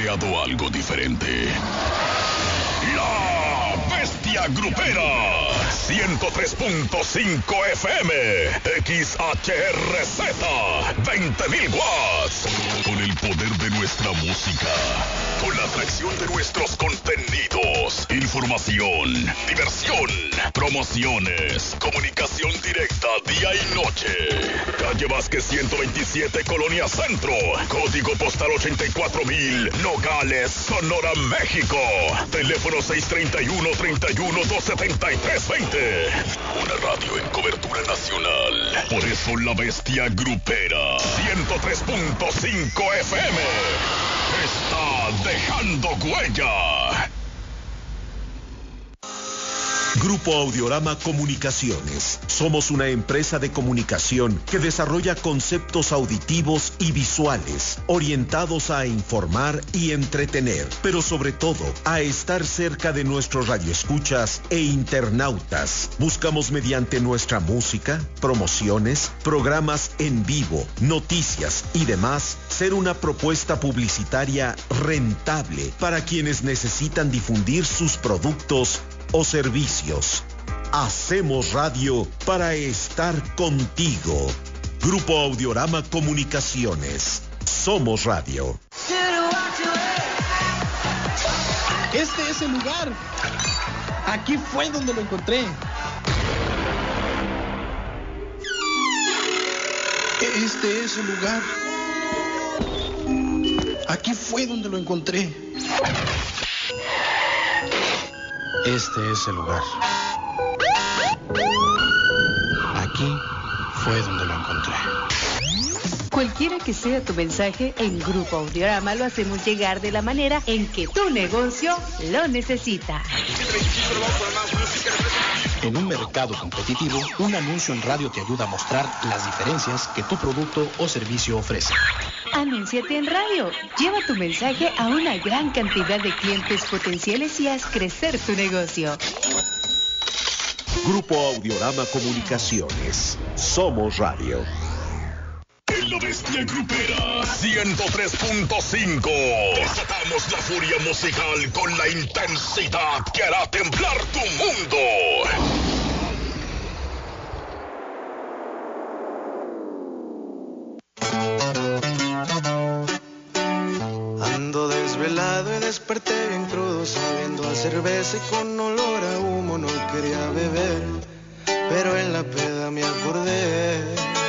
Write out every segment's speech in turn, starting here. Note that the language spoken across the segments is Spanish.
creado algo diferente. La Bestia Grupera, 103.5 FM, XHRZ, 20.000 watts. Con el poder de nuestra música, con la atracción de nuestros contenidos, información, diversión, promociones, comunicación directa día y noche. Calle Vázquez 127, Colonia Centro, código postal 84,000, Nogales, Sonora, México. Teléfono 631-31-273-20. Una radio en cobertura nacional. Por eso la Bestia Grupera, 103.5 FM, está dejando huella. Grupo Audiorama Comunicaciones. Somos una empresa de comunicación que desarrolla conceptos auditivos y visuales, orientados a informar y entretener, pero sobre todo a estar cerca de nuestros radioescuchas e internautas. Buscamos mediante nuestra música, promociones, programas en vivo, noticias y demás, ser una propuesta publicitaria rentable para quienes necesitan difundir sus productos o servicios. Hacemos radio para estar contigo. Grupo Audiorama Comunicaciones. Somos radio. Este es el lugar. Aquí fue donde lo encontré. Este es el lugar. Aquí fue donde lo encontré. Este es el lugar. Aquí fue donde lo encontré. Cualquiera que sea tu mensaje, en Grupo Audiorama lo hacemos llegar de la manera en que tu negocio lo necesita. En un mercado competitivo, un anuncio en radio te ayuda a mostrar las diferencias que tu producto o servicio ofrece. Anúnciate en radio. Lleva tu mensaje a una gran cantidad de clientes potenciales y haz crecer tu negocio. Grupo Audiorama Comunicaciones. Somos radio. En la Bestia Grupera 103.5 desatamos la furia musical con la intensidad que hará temblar tu mundo. Ando desvelado y desperté bien crudo, sabiendo a cerveza y con olor a humo. No quería beber, pero en la peda me acordé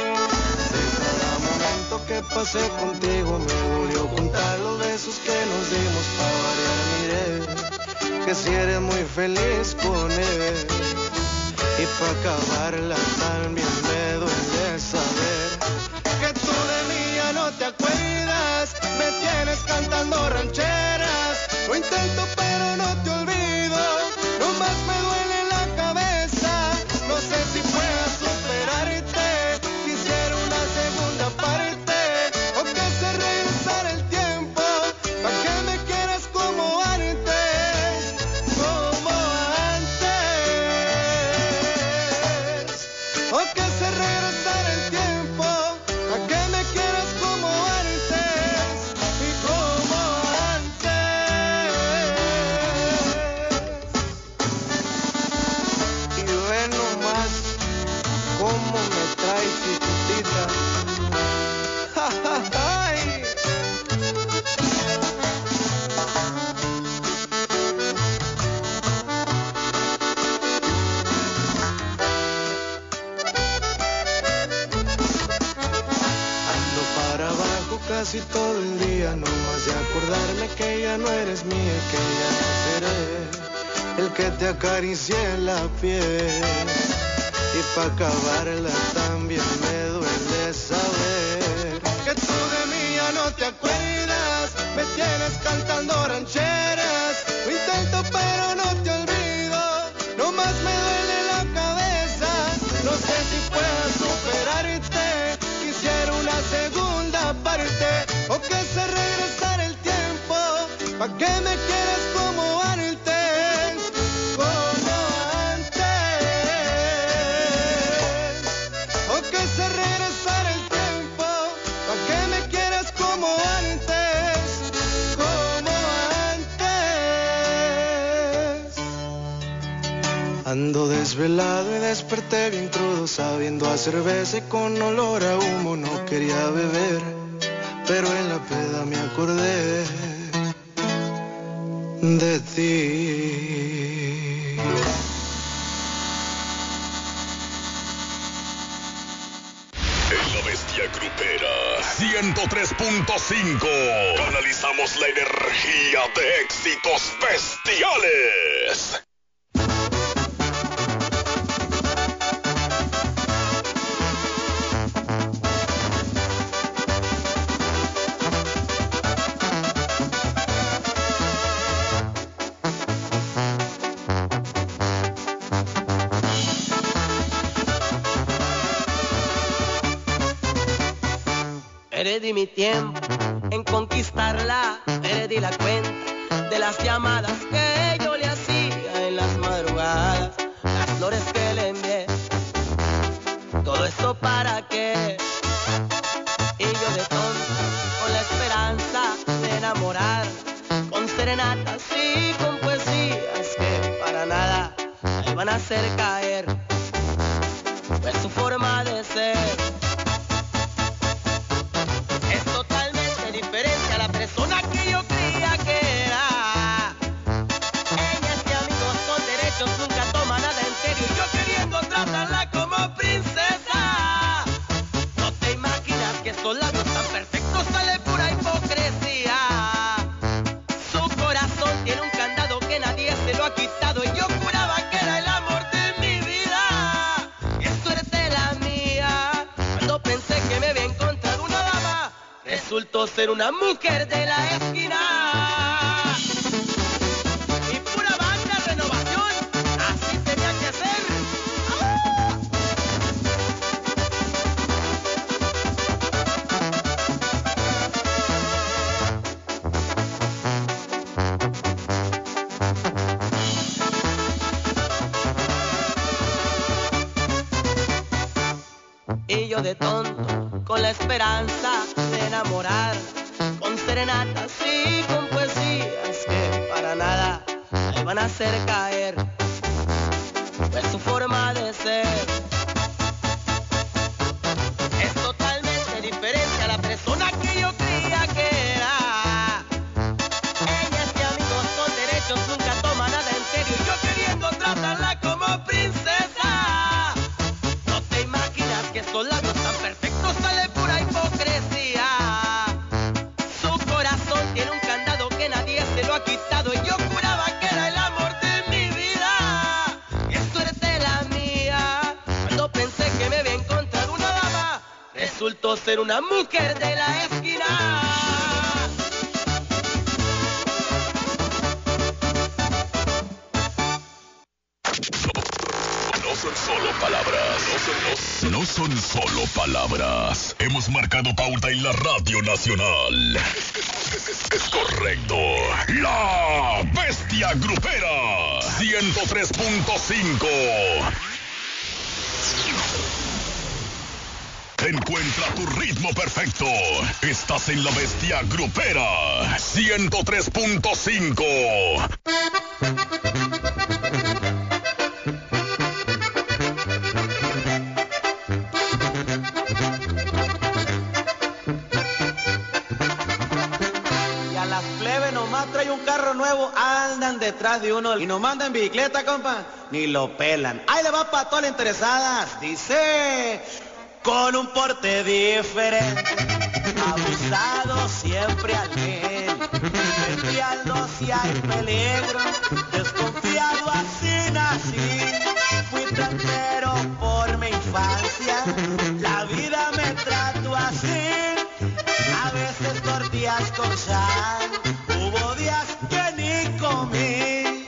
que pasé contigo. Me dolió contar los besos que nos dimos. Pa' variar miré que si eres muy feliz con él. Y pa' acabarla también me duele saber que tú de mí ya no te acuerdas. Me tienes cantando rancheras. Lo intento pero no te olvido. Nomás me duele la cabeza. No sé si pueda superarte. Quisiera una segunda parte. Casi todo el día, nomás de acordarme que ya no eres mía, que ya no seré el que te acaricie la piel. Y pa' acabarla también me duele saber que tú de mí ya no te acuerdas. Me tienes cantando rancheras. Lo intento pero no te olvido. Nomás me duele la cabeza. No sé si pueda superarte. Quisiera una segunda parte, o que se regresara el tiempo, pa' que me quieras como antes, como antes. O que se regresara el tiempo, pa' que me quieras como antes, como Ando desvelado y desperté bien crudo, sabiendo a cerveza y con olor a humo. No quería beber, pero en la peda me acordé de ti. En la Bestia Grupera 103.5 canalizamos la energía de éxitos bestiales. Perdí mi tiempo en conquistarla, perdí la cuenta de las llamadas que yo le hacía en las madrugadas, las flores que le envié, todo esto para qué. Y yo de tonto, con la esperanza de enamorar, con serenatas y con poesías que para nada me iban a hacer caer, pues su forma de ser persona que yo creía que era. Ella es mi amigo, son derechos, nunca toma nada en serio. Yo queriendo tratarla como princesa. No te imaginas que esos labios tan perfectos sale pura hipocresía. Su corazón tiene un candado que nadie se lo ha quitado. Y yo juraba que era el amor de mi vida. Y es suerte la mía. Cuando pensé que me había encontrado una dama, resultó ser una mujer de la esquina. Y pura banda renovación, así tenía que ser. Y yo de tonto, con la esperanza de enamorar, con serenatas y con poesías que para nada me iban a hacer caer, pues su forma de ser es totalmente diferente a la persona que yo creía que era. Ella es mi amigo, son derechos, nunca toma nada en serio. Yo queriendo tratarla como princesa. No te imaginas que esos labios tan perfectos sale pura hipocresía. Tiene un candado que nadie se lo ha quitado. Y yo juraba que era el amor de mi vida. Y es suerte la mía. Cuando pensé que me había encontrado una dama, resultó ser una mujer de la esquina. No son solo palabras. No son solo palabras. Hemos marcado pauta en la Radio Nacional. Es correcto. La Bestia Grupera 103.5. Encuentra tu ritmo perfecto. Estás en la Bestia Grupera 103.5. Trae un carro nuevo, andan detrás de uno y nos mandan en bicicleta, compa, ni lo pelan. Ahí le va para todas las interesadas. Dice, con un porte diferente, abusado siempre al bien, desviando si hay peligro, desconfiado así nací, fui trantero por mi infancia, la vida me trató así, a veces tortillas con sal. Hubo días que ni comí.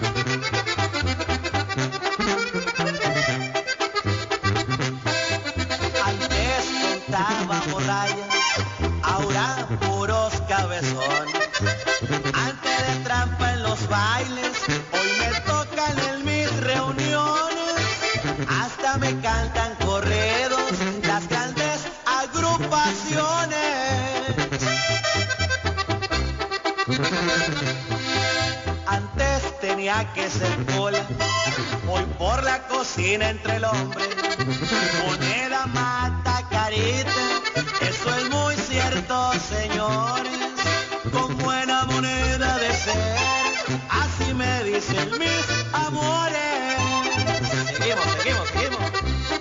Antes contaba borrayas, ahora puros cabezones. Antes de trampa en los bailes, hoy me tocan en mis reuniones. Hasta me cantan corridos las grandes agrupaciones. Antes tenía tenía que ser cola. Voy por la cocina entre el hombre, moneda mata carita. Eso es muy cierto, señores, con buena moneda de ser, así me dicen mis amores. Seguimos.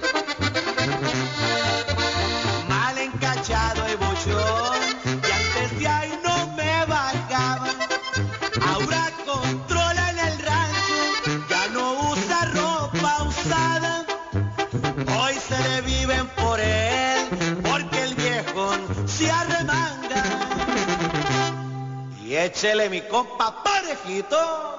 Mal encachado y buchón, y antes de ahí no me bajaba. Ahora controla en el rancho, ya no usa ropa usada. Hoy se le viven por él, porque el viejón se arremanga. Y échele mi compa parejito.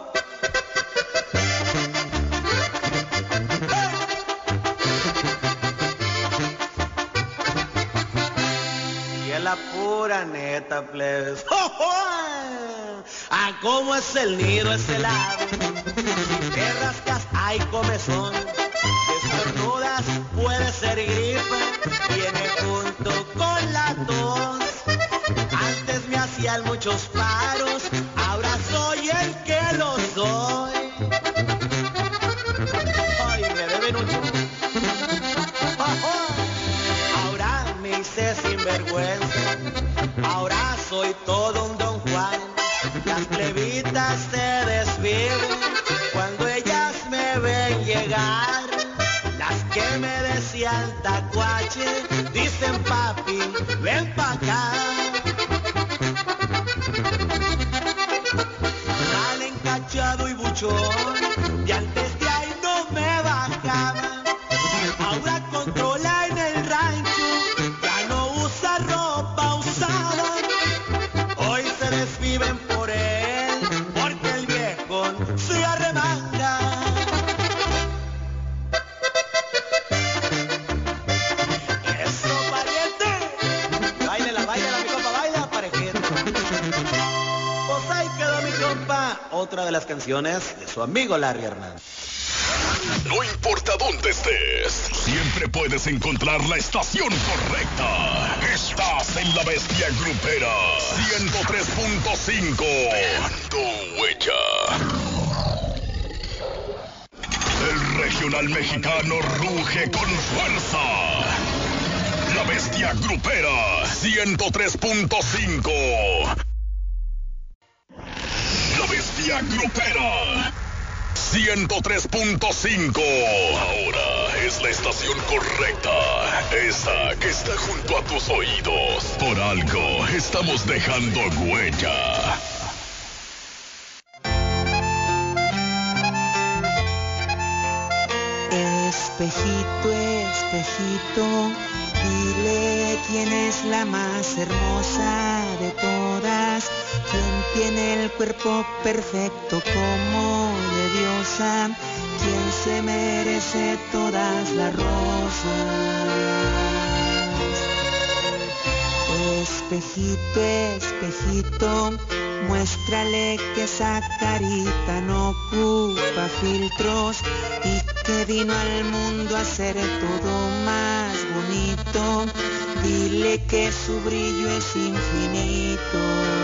Y es la pura neta, plebes. ¡Oh, oh! Ah, cómo es el nido ese lado. Si te rascas hay comezón. Estornudas puede ser gripe. Viene junto con la tos. Antes me hacían muchos paros, ahora soy el que los doy. Ay, me deben un ahora me hice sinvergüenza, ahora soy todo un Don Juan. Las plebitas se desviven cuando ellas me ven llegar. Las que me decían tacuache dicen papi, ven pa' acá. Mal encachado y buchón, y antes de ahí no me bajaba. Ahora controla en el rancho, ya no usa ropa usada. Hoy se desviven por él, porque el viejo se arremanga. Eso, pariente, baila, mi compa, baila, parejita. Pues ahí quedó mi compa, otra de las canciones de su amigo Larry Hernández. No importa dónde estés, siempre puedes encontrar la estación correcta. Estás en La Bestia Grupera 103.5. Tu huella. El regional mexicano ruge con fuerza. La Bestia Grupera 103.5. La Bestia Grupera 103.5. Ahora es la estación correcta. Esa que está junto a tus oídos. Por algo estamos dejando huella. Espejito, espejito, dile quién es la más hermosa de todas. ¿Quién tiene el cuerpo perfecto como de diosa? ¿Quién se merece todas las rosas? Espejito, espejito, muéstrale que esa carita no ocupa filtros y que vino al mundo a hacer todo más bonito. Dile que su brillo es infinito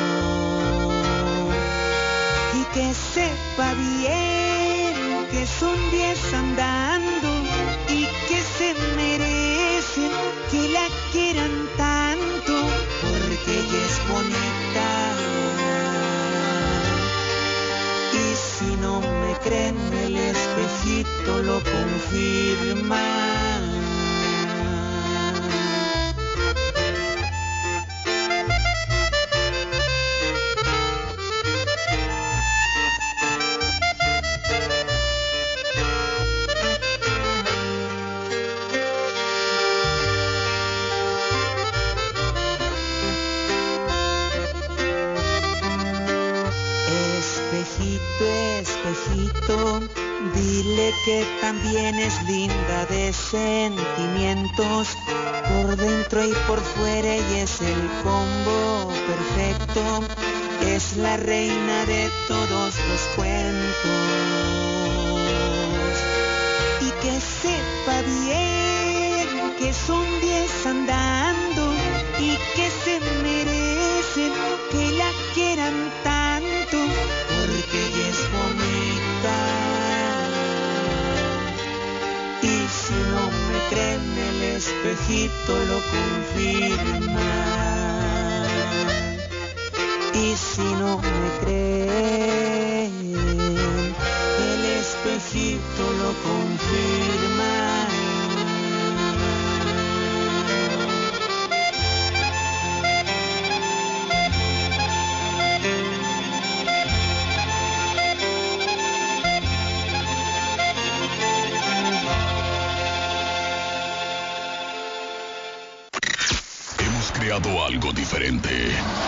y que sepa bien que son 10 andando y que se merecen que la quieran tanto porque ella es bonita. Y si no me creen, el espejito lo confirma. Espejito, dile que también es linda de sentimientos, por dentro y por fuera y es el combo perfecto, es la reina de todos los cuentos. Y que sepa bien que son 10 andando y que se merecen que la quieran tanto porque ella es bonita. Y si no me creen, el espejito lo confirma. Creado algo diferente.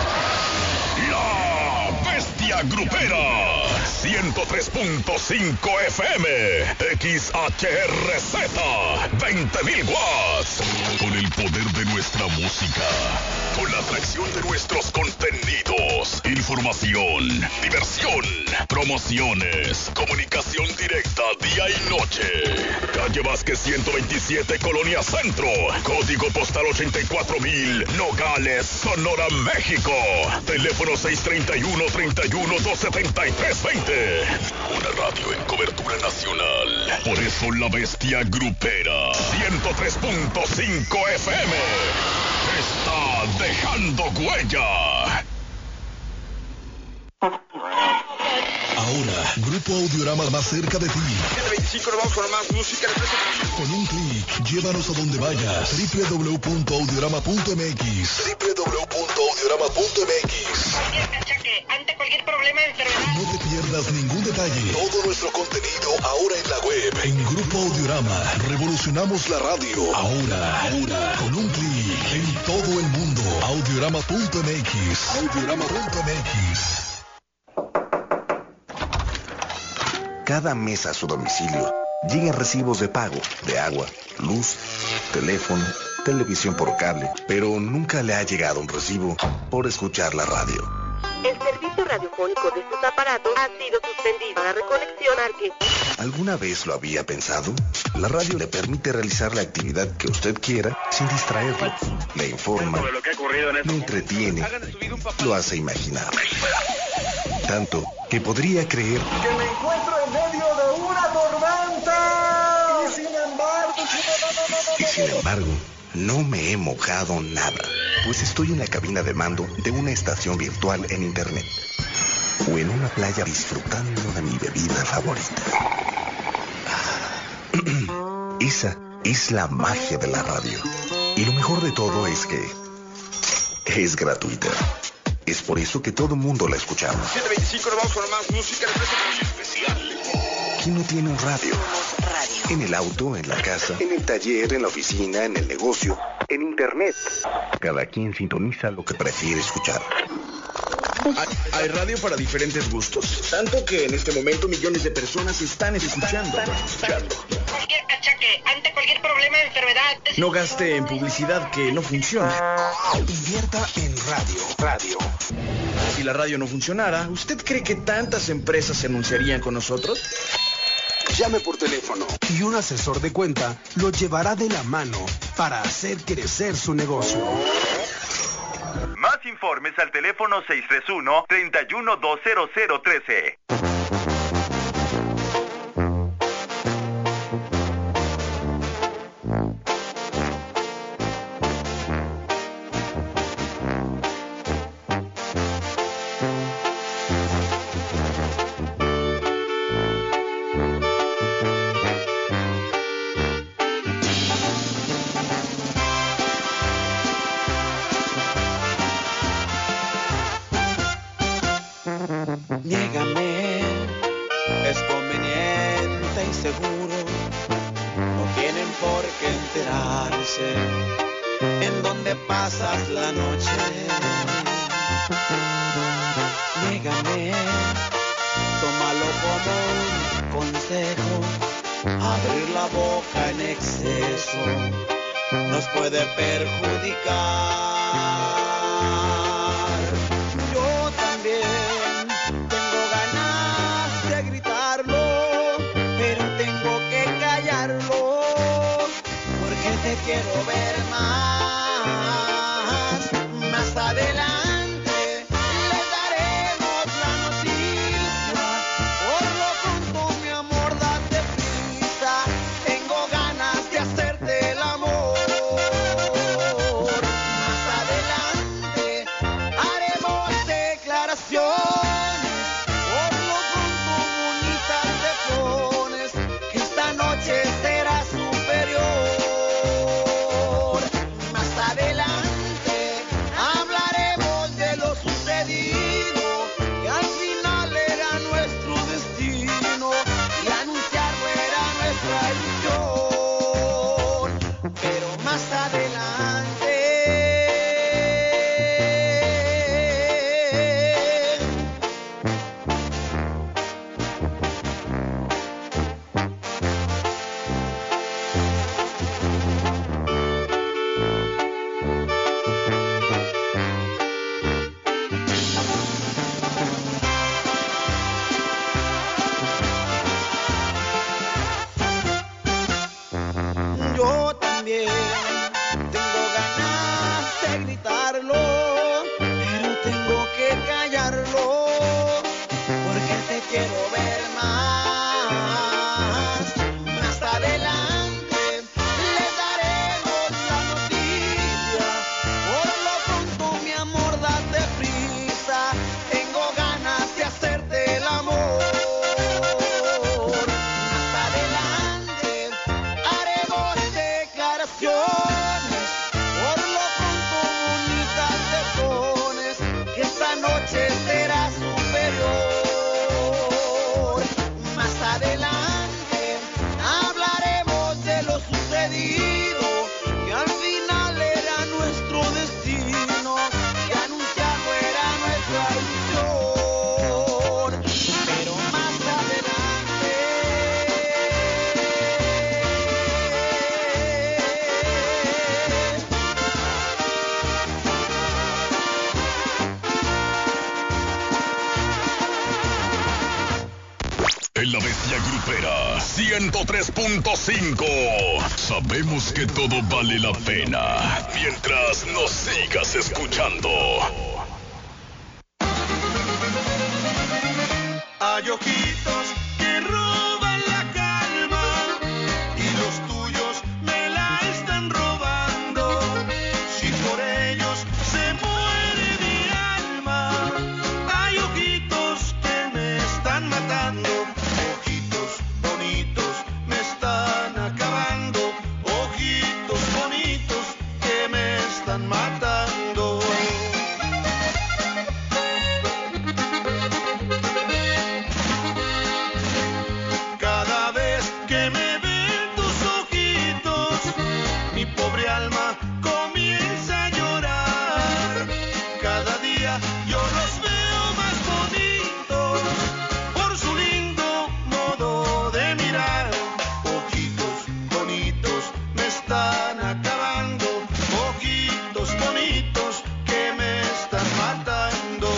La Bestia Grupera 103.5 FM XHRZ 20.000 watts. Con el poder de nuestra música, con la atracción de nuestros contenidos, información, diversión, promociones, comunicación directa día y noche. Calle Vázquez 127, Colonia Centro, código postal 84,000, Nogales, Sonora, México. Teléfono 631-31-273-20. Una radio en cobertura nacional. Por eso la Bestia Grupera 103.5 FM está dejando huella. Ahora, Grupo Audiorama más cerca de ti. 25 nos vamos con más música. Con un clic, llévanos a donde vayas. www.audiorama.mx. www.audiorama.mx. Ante cualquier problema de enfermedad. No te pierdas ningún detalle. Todo nuestro contenido ahora en la web. En Grupo Audiorama, revolucionamos la radio. Ahora, con un clic, en todo el mundo. Audiorama.mx. Audiorama.mx. Cada mes a su domicilio llegan recibos de pago de agua, luz, teléfono, televisión por cable, pero nunca le ha llegado un recibo por escuchar la radio. El servicio radiofónico de estos aparatos ha sido suspendido para recolección que... ¿Alguna vez lo había pensado? La radio le permite realizar la actividad que usted quiera sin distraerlo. Le informa, le entretiene, lo hace imaginar. Tanto que podría creer que me encuentro en medio de una tormenta. Y sin embargo, no me he mojado nada, pues estoy en la cabina de mando de una estación virtual en internet o en una playa disfrutando de mi bebida favorita. Esa es la magia de la radio. Y lo mejor de todo es que es gratuita. Es por eso que todo el mundo la escuchamos. 725 nos vamos con más música. Muy especial. ¿Quién no tiene un radio? En el auto, en la casa, en el taller, en la oficina, en el negocio, en internet. Cada quien sintoniza lo que prefiere escuchar. Hay radio para diferentes gustos. Tanto que en este momento millones de personas están escuchando. Cualquier achaque, ante cualquier problema de enfermedad. No gaste en publicidad que no funciona. Invierta en radio. Si la radio no funcionara, ¿usted cree que tantas empresas se anunciarían con nosotros? Llame por teléfono y un asesor de cuenta lo llevará de la mano para hacer crecer su negocio. Más informes al teléfono 631-31-20013. Niégame, es conveniente y seguro, no tienen por qué enterarse en dónde pasas la noche. Niégame, tómalo como un consejo, abrir la boca en exceso nos puede perjudicar. Yo también quiero ver más adelante les daremos la noticia. Por lo pronto, mi amor, date prisa, tengo ganas de hacerte el amor. Más adelante En la Bestia Grupera 103.5. Sabemos que todo vale la pena mientras nos sigas escuchando. Hay ojitos que roban la calma y los tuyos me la están robando. Si por ellos se muere mi alma, hay ojitos que me están matando. Ojitos bonitos me están acabando. Ojitos bonitos que me están matando. Cada vez que me ven tus ojitos, mi pobre alma comienza a llorar. Cada día yo los veo más bonitos por su lindo modo de mirar. Ojitos bonitos me están acabando. Ojitos bonitos que me están matando.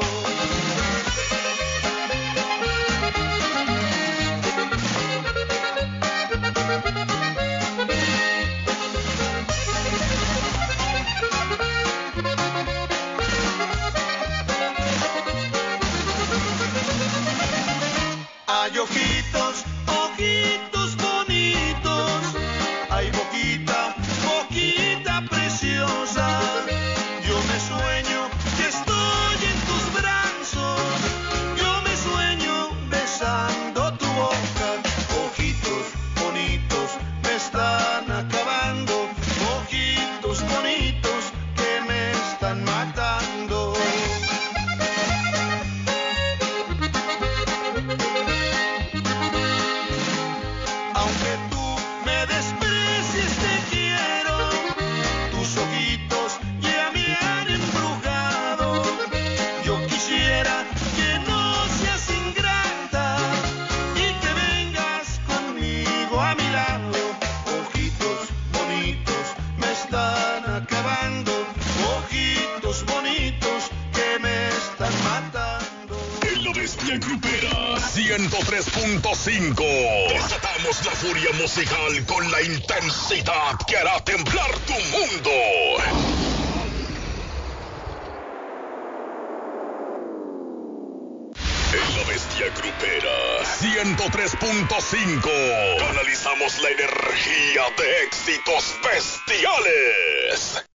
Hay ojitos, ojitos bonitos, hay boquita, boquita preciosa. Yo me sueño que estoy en tus brazos, yo me sueño besando tu boca. Ojitos bonitos me están acabando, ojitos bonitos que me están matando. Aunque tú me desprecies, te quiero. Tus ojitos ya me han embrujado. Yo quisiera que no seas ingrata y que vengas conmigo a mi lado. Ojitos bonitos me están acabando. Ojitos bonitos que me están matando. En la Bestia Grupera 103.5. Desatamos la furia musical con la intensidad que hará temblar tu mundo. En la Bestia Grupera 103.5. Canalizamos la energía de éxitos bestiales.